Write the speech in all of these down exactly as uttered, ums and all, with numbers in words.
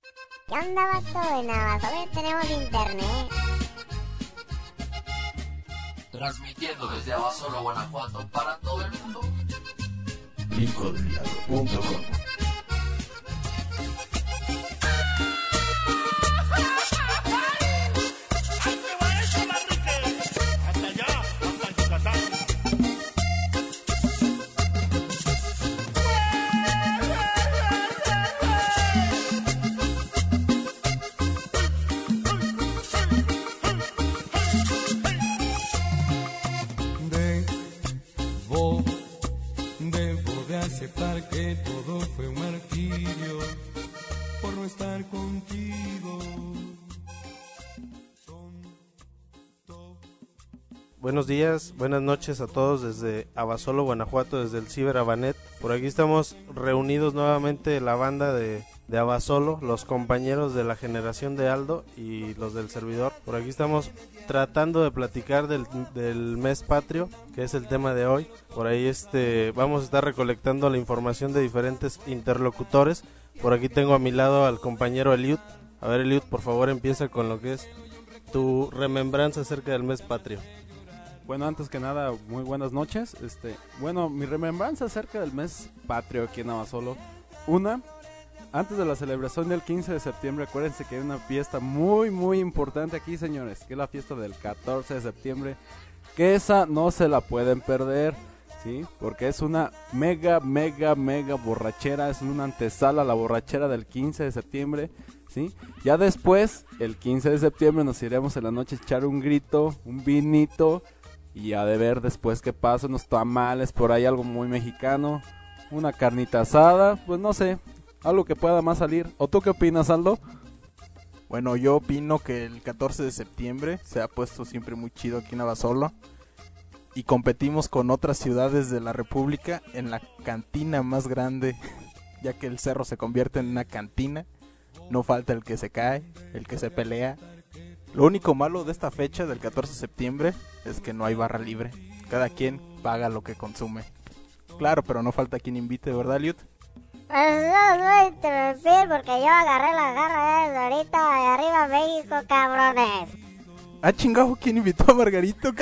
¿Qué onda, vato? En Abasolo tenemos internet. Transmitiendo desde Abasolo, Guanajuato, para todo el mundo. Pico del Diablo punto com. Aceptar que todo fue un martirio por no estar contigo. Buenos días, buenas noches a todos desde Abasolo, Guanajuato, desde el Ciber Abanet. Por aquí estamos reunidos nuevamente la banda de, de Abasolo, los compañeros de la generación de Aldo y los del servidor. Por aquí estamos tratando de platicar del, del mes patrio, que es el tema de hoy. Por ahí este vamos a estar recolectando la información de diferentes interlocutores. Por aquí tengo a mi lado al compañero Eliud. A ver, Eliud, por favor empieza con lo que es tu remembranza acerca del mes patrio. Bueno, antes que nada, muy buenas noches. Este, bueno, mi remembranza acerca del mes patrio aquí en Abasolo. Una, antes de la celebración del quince de septiembre, acuérdense que hay una fiesta muy, muy importante aquí, señores, que es la fiesta del catorce de septiembre, que esa no se la pueden perder, ¿sí? Porque es una mega, mega, mega borrachera, es una antesala a la borrachera del quince de septiembre, ¿sí? Ya después, el quince de septiembre, nos iremos en la noche a echar un grito, un vinito, y a de ver después qué pasa, unos tamales, por ahí algo muy mexicano, una carnita asada, pues no sé, algo que pueda más salir. ¿O tú qué opinas, Aldo? Bueno, yo opino que el catorce de septiembre se ha puesto siempre muy chido aquí en Abasolo. Y competimos con otras ciudades de la República en la cantina más grande, ya que el cerro se convierte en una cantina. No falta el que se cae, el que se pelea. Lo único malo de esta fecha del catorce de septiembre es que no hay barra libre. Cada quien paga lo que consume. Claro, pero no falta quien invite, ¿verdad, Liut? Pues no voy a interrumpir porque yo agarré la garra desde ahorita de arriba México, cabrones. Ah, chingado, ¿quién invitó a Margarito?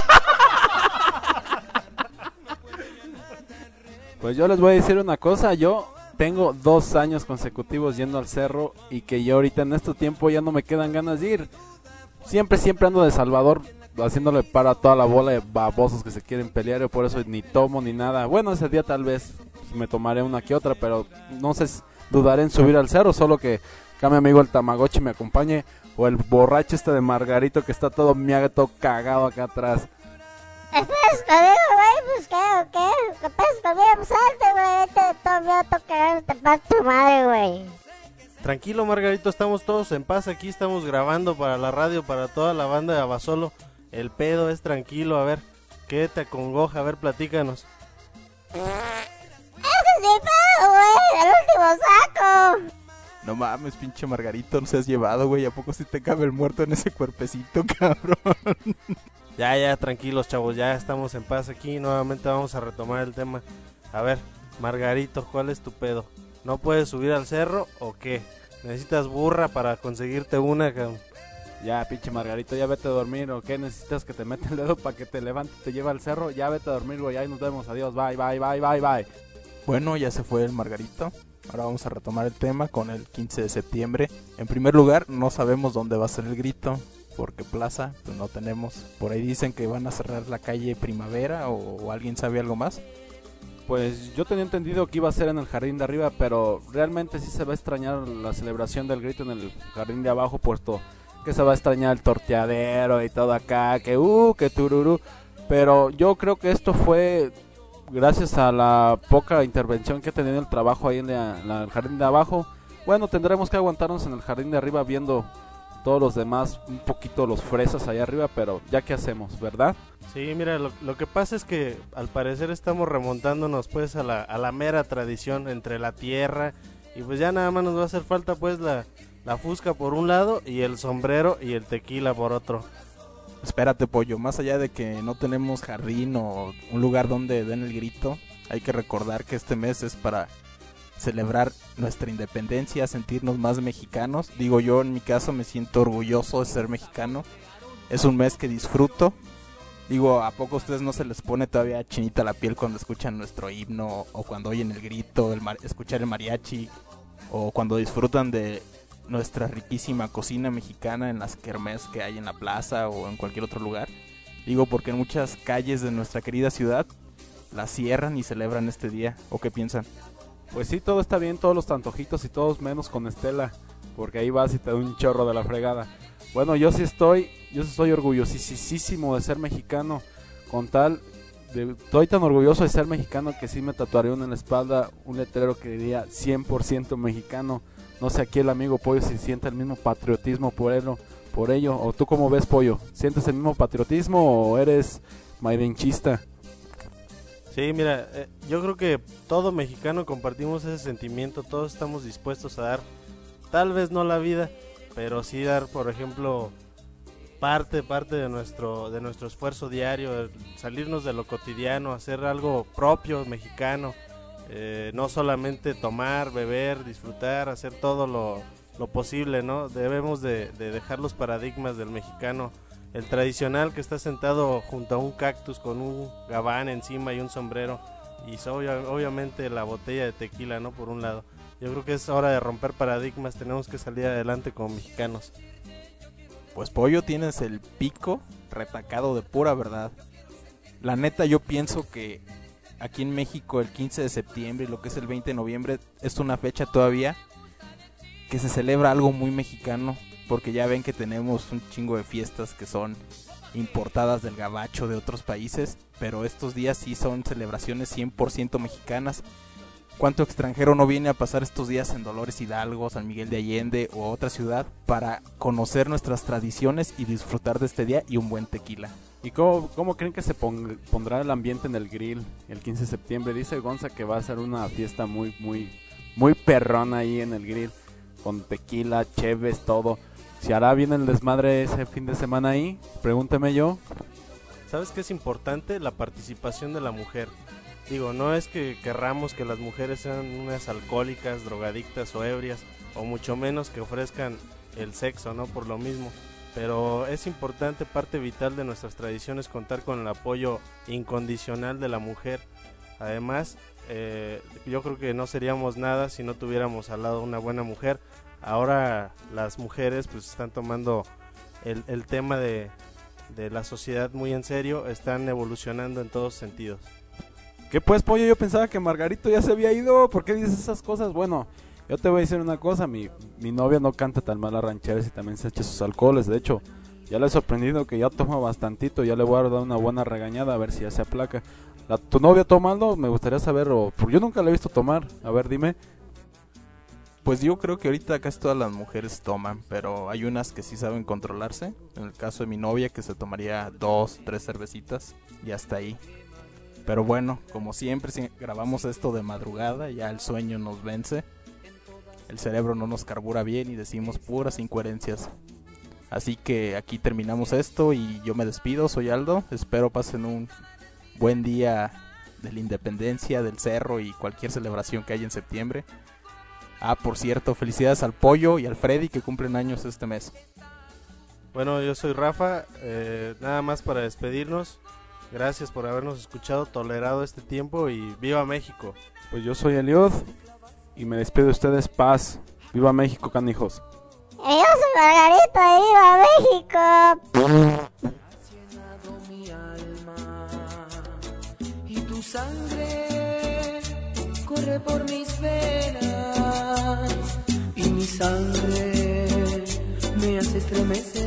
Pues yo les voy a decir una cosa, yo tengo dos años consecutivos yendo al cerro y que yo ahorita en este tiempo ya no me quedan ganas de ir. Siempre, siempre ando de Salvador haciéndole para a toda la bola de babosos que se quieren pelear, y por eso ni tomo ni nada. Bueno, ese día tal vez me tomaré una que otra, pero no sé, dudaré en subir al cerro, solo que acá mi amigo el Tamagotchi me acompañe, o el borracho este de Margarito que está todo miaga, todo cagado acá atrás. ¿Estás conmigo, güey? Pues qué, o qué, ¿qué pasa conmigo? Pues salte, güey, vete todo mío, todo cagado, te pasa tu madre, güey. Tranquilo, Margarito, estamos todos en paz aquí, estamos grabando para la radio, para toda la banda de Abasolo. El pedo es tranquilo, a ver, ¿qué te acongoja? A ver, platícanos. ¡Ese es mi pedo, güey! ¡El último saco! No mames, pinche Margarito, no seas llevado, güey. ¿A poco si te cabe el muerto en ese cuerpecito, cabrón? Ya, ya, tranquilos, chavos, ya estamos en paz aquí. Nuevamente vamos a retomar el tema. A ver, Margarito, ¿cuál es tu pedo? ¿No puedes subir al cerro o qué? ¿Necesitas burra para conseguirte una, cabrón? Ya, pinche Margarito, ya vete a dormir, ¿o qué? ¿Necesitas que te meta el dedo para que te levante y te lleve al cerro? Ya vete a dormir, güey, ahí nos vemos, adiós, bye, bye, bye, bye, bye. Bueno, ya se fue el Margarito. Ahora vamos a retomar el tema con el quince de septiembre. En primer lugar, no sabemos dónde va a ser el grito, porque plaza, pues no tenemos. Por ahí dicen que van a cerrar la calle Primavera, o, o alguien sabe algo más. Pues yo tenía entendido que iba a ser en el jardín de arriba, pero realmente sí se va a extrañar la celebración del grito en el jardín de abajo, puesto que se va a extrañar el torteadero y todo acá, que uh, que tururú. Pero yo creo que esto fue gracias a la poca intervención que ha tenido el trabajo ahí en, la, en el jardín de abajo. Bueno, tendremos que aguantarnos en el jardín de arriba viendo todos los demás, un poquito los fresas allá arriba, pero ya qué hacemos, ¿verdad? Sí, mira, lo, lo que pasa es que al parecer estamos remontándonos pues a la, a la mera tradición entre la tierra, y pues ya nada más nos va a hacer falta pues la, la fusca por un lado y el sombrero y el tequila por otro. Espérate, pollo, más allá de que no tenemos jardín o un lugar donde den el grito, hay que recordar que este mes es para celebrar nuestra independencia, sentirnos más mexicanos. Digo, yo en mi caso me siento orgulloso de ser mexicano. Es un mes que disfruto. Digo, ¿a poco a ustedes no se les pone todavía chinita la piel cuando escuchan nuestro himno, o cuando oyen el grito, el mar- escuchar el mariachi, o cuando disfrutan de nuestra riquísima cocina mexicana en las kermés que hay en la plaza o en cualquier otro lugar? Digo, porque en muchas calles de nuestra querida ciudad la cierran y celebran este día. ¿O qué piensan? Pues sí, todo está bien, todos los antojitos y todos menos con Estela, porque ahí vas y te da un chorro de la fregada. Bueno, yo sí estoy, yo sí estoy orgullosísimo de ser mexicano, con tal, de, estoy tan orgulloso de ser mexicano que sí me tatuaré en la espalda un letrero que diría cien por ciento mexicano. No sé aquí el amigo Pollo si siente el mismo patriotismo por ello, por ello, o tú cómo ves, Pollo, ¿sientes el mismo patriotismo o eres maidenchista? Sí, mira, eh, yo creo que todo mexicano compartimos ese sentimiento, todos estamos dispuestos a dar, tal vez no la vida, pero sí dar, por ejemplo, parte, parte de nuestro, de nuestro esfuerzo diario, salirnos de lo cotidiano, hacer algo propio, mexicano, eh, no solamente tomar, beber, disfrutar, hacer todo lo, lo posible, ¿no? Debemos de, de dejar los paradigmas del mexicano, el tradicional que está sentado junto a un cactus con un gabán encima y un sombrero, y obvia, obviamente la botella de tequila, ¿no? Por un lado. Yo creo que es hora de romper paradigmas, tenemos que salir adelante como mexicanos. Pues, Pollo, tienes el pico retacado de pura verdad. La neta, yo pienso que aquí en México el quince de septiembre y lo que es el veinte de noviembre es una fecha todavía que se celebra algo muy mexicano, porque ya ven que tenemos un chingo de fiestas que son importadas del gabacho de otros países, pero estos días sí son celebraciones cien por ciento mexicanas. ¿Cuánto extranjero no viene a pasar estos días en Dolores Hidalgo, San Miguel de Allende o otra ciudad para conocer nuestras tradiciones y disfrutar de este día y un buen tequila? ¿Y cómo, cómo creen que se pong- pondrá el ambiente en el grill el quince de septiembre? Dice Gonza que va a ser una fiesta muy, muy, muy perrona ahí en el grill, con tequila, cheves, todo. ¿Se hará bien el desmadre ese fin de semana ahí? Pregúnteme yo. ¿Sabes qué es importante? La participación de la mujer. Digo, no es que querramos que las mujeres sean unas alcohólicas, drogadictas o ebrias, o mucho menos que ofrezcan el sexo, ¿no? Por lo mismo. Pero es importante, parte vital de nuestras tradiciones, contar con el apoyo incondicional de la mujer. Además, eh, yo creo que no seríamos nada si no tuviéramos al lado una buena mujer. Ahora las mujeres pues están tomando el, el tema de, de la sociedad muy en serio, están evolucionando en todos sentidos. ¿Qué pues, Pollo? Yo pensaba que Margarito ya se había ido. ¿Por qué dices esas cosas? Bueno, yo te voy a decir una cosa. Mi, mi novia no canta tan mal las rancheras y también se echa sus alcoholes. De hecho, ya le he sorprendido que ya toma bastantito. Ya le voy a dar una buena regañada a ver si ya se aplaca. La, ¿Tu novia toma algo? Me gustaría saber. O, porque yo nunca la he visto tomar. A ver, dime. Pues yo creo que ahorita casi todas las mujeres toman, pero hay unas que sí saben controlarse. En el caso de mi novia, que se tomaría dos, tres cervecitas y hasta ahí. Pero bueno, como siempre, si grabamos esto de madrugada, ya el sueño nos vence. El cerebro no nos carbura bien y decimos puras incoherencias. Así que aquí terminamos esto y yo me despido, soy Aldo. Espero pasen un buen día de la independencia, del cerro y cualquier celebración que haya en septiembre. Ah, por cierto, felicidades al Pollo y al Freddy que cumplen años este mes. Bueno, yo soy Rafa, eh, nada más para despedirnos. Gracias por habernos escuchado, tolerado este tiempo y ¡viva México! Pues yo soy Eliud y me despido de ustedes. Paz. ¡Viva México, canijos! Y yo soy Margarito y viva México. Mi alma y tu sangre corre por mis venas y mi sangre me hace estremecer.